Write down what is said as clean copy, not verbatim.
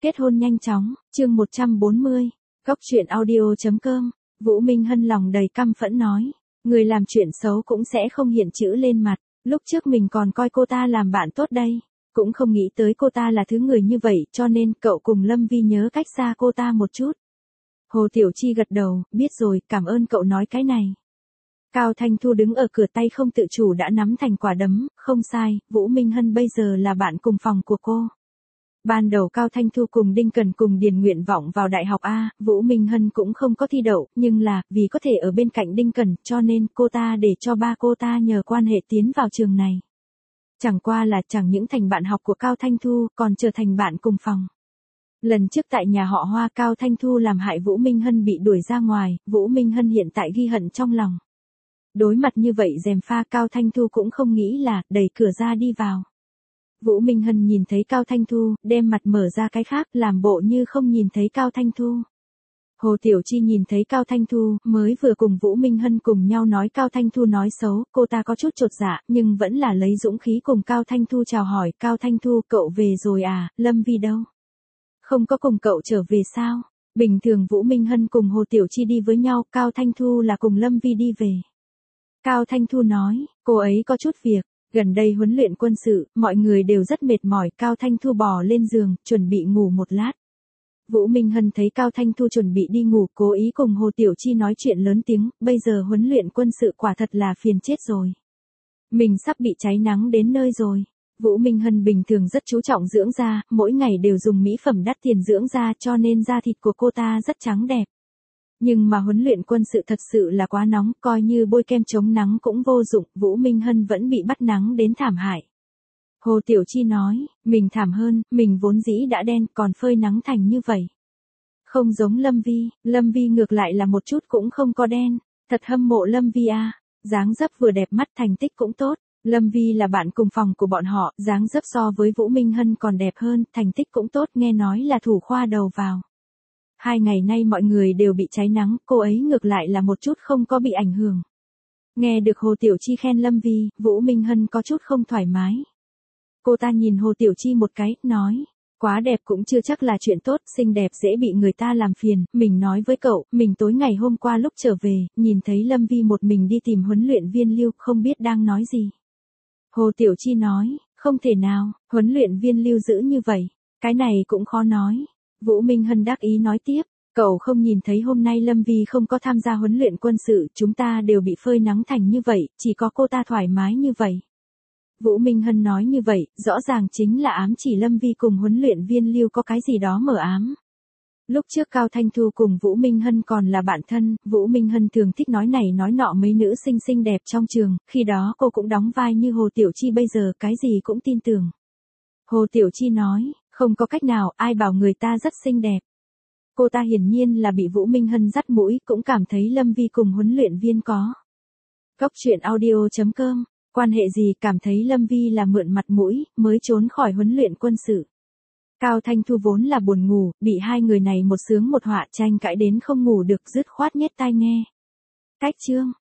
Kết hôn nhanh chóng, chương 140, Góc truyện audio.com, Vũ Minh Hân lòng đầy căm phẫn nói. Người làm chuyện xấu cũng sẽ không hiện chữ lên mặt, lúc trước mình còn coi cô ta làm bạn tốt đây, cũng không nghĩ tới cô ta là thứ người như vậy cho nên cậu cùng Lâm Vi nhớ cách xa cô ta một chút. Hồ Tiểu Chi gật đầu, biết rồi, cảm ơn cậu nói cái này. Cao Thanh Thu đứng ở cửa tay không tự chủ đã nắm thành quả đấm, không sai, Vũ Minh Hân bây giờ là bạn cùng phòng của cô. Ban đầu Cao Thanh Thu cùng Đinh Cần cùng điền nguyện vọng vào đại học A, Vũ Minh Hân cũng không có thi đậu, nhưng là, vì có thể ở bên cạnh Đinh Cần, cho nên cô ta để cho ba cô ta nhờ quan hệ tiến vào trường này. Chẳng qua là chẳng những thành bạn học của Cao Thanh Thu, còn trở thành bạn cùng phòng. Lần trước tại nhà họ Hoa Cao Thanh Thu làm hại Vũ Minh Hân bị đuổi ra ngoài, Vũ Minh Hân hiện tại ghi hận trong lòng. Đối mặt như vậy gièm pha Cao Thanh Thu cũng không nghĩ là, đẩy cửa ra đi vào. Vũ Minh Hân nhìn thấy Cao Thanh Thu, đem mặt mở ra cái khác, làm bộ như không nhìn thấy Cao Thanh Thu. Hồ Tiểu Chi nhìn thấy Cao Thanh Thu, mới vừa cùng Vũ Minh Hân cùng nhau nói Cao Thanh Thu nói xấu, cô ta có chút chột dạ, nhưng vẫn là lấy dũng khí cùng Cao Thanh Thu chào hỏi, Cao Thanh Thu, cậu về rồi à, Lâm Vi đâu? Không có cùng cậu trở về sao? Bình thường Vũ Minh Hân cùng Hồ Tiểu Chi đi với nhau, Cao Thanh Thu là cùng Lâm Vi đi về. Cao Thanh Thu nói, cô ấy có chút việc. Gần đây huấn luyện quân sự, mọi người đều rất mệt mỏi, Cao Thanh Thu bò lên giường, chuẩn bị ngủ một lát. Vũ Minh Hân thấy Cao Thanh Thu chuẩn bị đi ngủ, cố ý cùng Hồ Tiểu Chi nói chuyện lớn tiếng, bây giờ huấn luyện quân sự quả thật là phiền chết rồi. Mình sắp bị cháy nắng đến nơi rồi. Vũ Minh Hân bình thường rất chú trọng dưỡng da, mỗi ngày đều dùng mỹ phẩm đắt tiền dưỡng da cho nên da thịt của cô ta rất trắng đẹp. Nhưng mà huấn luyện quân sự thật sự là quá nóng, coi như bôi kem chống nắng cũng vô dụng, Vũ Minh Hân vẫn bị bắt nắng đến thảm hại. Hồ Tiểu Chi nói, mình thảm hơn, mình vốn dĩ đã đen, còn phơi nắng thành như vậy. Không giống Lâm Vi ngược lại là một chút cũng không có đen, thật hâm mộ Lâm Vi à, dáng dấp vừa đẹp mắt thành tích cũng tốt. Lâm Vi là bạn cùng phòng của bọn họ, dáng dấp so với Vũ Minh Hân còn đẹp hơn, thành tích cũng tốt, nghe nói là thủ khoa đầu vào. 2 ngày nay mọi người đều bị cháy nắng, cô ấy ngược lại là một chút không có bị ảnh hưởng. Nghe được Hồ Tiểu Chi khen Lâm Vi, Vũ Minh Hân có chút không thoải mái. Cô ta nhìn Hồ Tiểu Chi một cái, nói, quá đẹp cũng chưa chắc là chuyện tốt, xinh đẹp dễ bị người ta làm phiền, mình nói với cậu, mình tối ngày hôm qua lúc trở về, nhìn thấy Lâm Vi một mình đi tìm huấn luyện viên Lưu, không biết đang nói gì. Hồ Tiểu Chi nói, không thể nào, huấn luyện viên Lưu dữ như vậy, cái này cũng khó nói. Vũ Minh Hân đắc ý nói tiếp, cậu không nhìn thấy hôm nay Lâm Vi không có tham gia huấn luyện quân sự, chúng ta đều bị phơi nắng thành như vậy, chỉ có cô ta thoải mái như vậy. Vũ Minh Hân nói như vậy, rõ ràng chính là ám chỉ Lâm Vi cùng huấn luyện viên Lưu có cái gì đó mờ ám. Lúc trước Cao Thanh Thu cùng Vũ Minh Hân còn là bạn thân, Vũ Minh Hân thường thích nói này nói nọ mấy nữ xinh xinh đẹp trong trường, khi đó cô cũng đóng vai như Hồ Tiểu Chi bây giờ cái gì cũng tin tưởng. Hồ Tiểu Chi nói, không có cách nào, ai bảo người ta rất xinh đẹp. Cô ta hiển nhiên là bị Vũ Minh Hân dắt mũi, cũng cảm thấy Lâm Vi cùng huấn luyện viên có. Góc truyện audio.com, quan hệ gì cảm thấy Lâm Vi là mượn mặt mũi, mới trốn khỏi huấn luyện quân sự. Cao Thanh Thu vốn là buồn ngủ, bị hai người này một sướng một họa tranh cãi đến không ngủ được, dứt khoát nhét tai nghe. Cách chương.